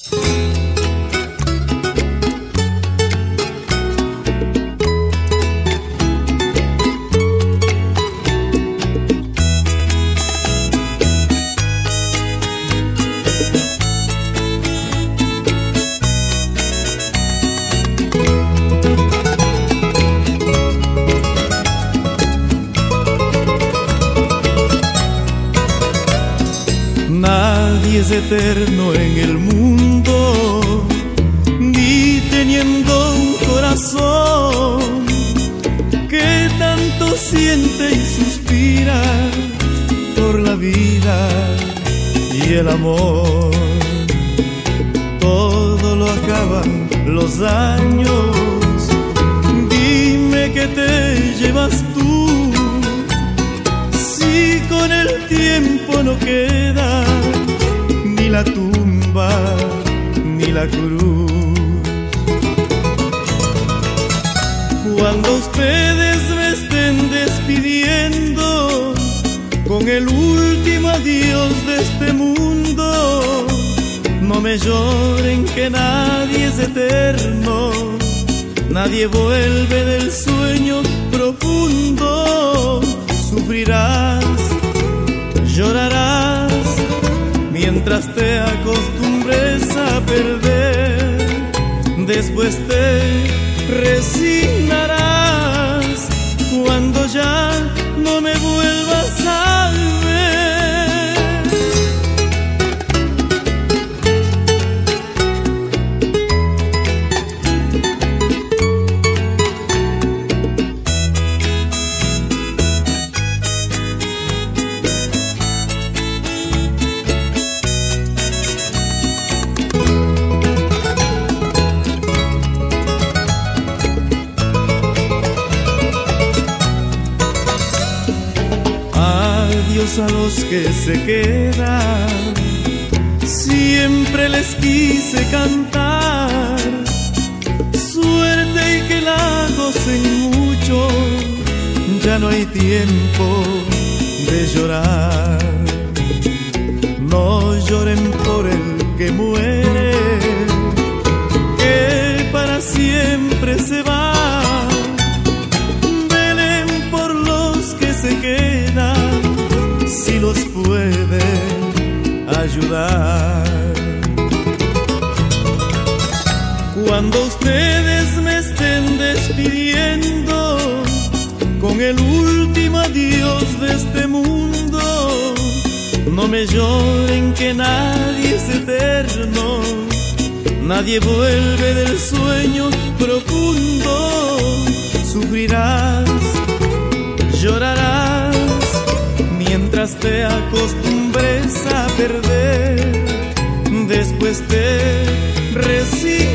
Nadie es eterno en el mundo, ni teniendo un corazón que tanto siente y suspira por la vida y el amor. Todo lo acaban los años, dime que te llevas tú, si con el tiempo no queda ni la tumba ni la cruz. Cuando ustedes me estén despidiendo con el último adiós de este mundo, no me lloren que nadie es eterno, nadie vuelve del sueño profundo. Sufrirás, llorarás, mientras te acostumbres a perder. Después te resignarás cuando ya no me vuelvas a ver. Adiós a los que se quedan, siempre les quise cantar. Suerte y que la gocen mucho, ya no hay tiempo de llorar. No lloren por el que muere, que para siempre se va. Velen por los que se quedan, si los pueden ayudar. Cuando ustedes me estén despidiendo con el último adiós de este mundo, no me lloren que nadie es eterno, nadie vuelve del sueño profundo. Sufrirás, llorarás, mientras te acostumbres a perder. Después te resignarás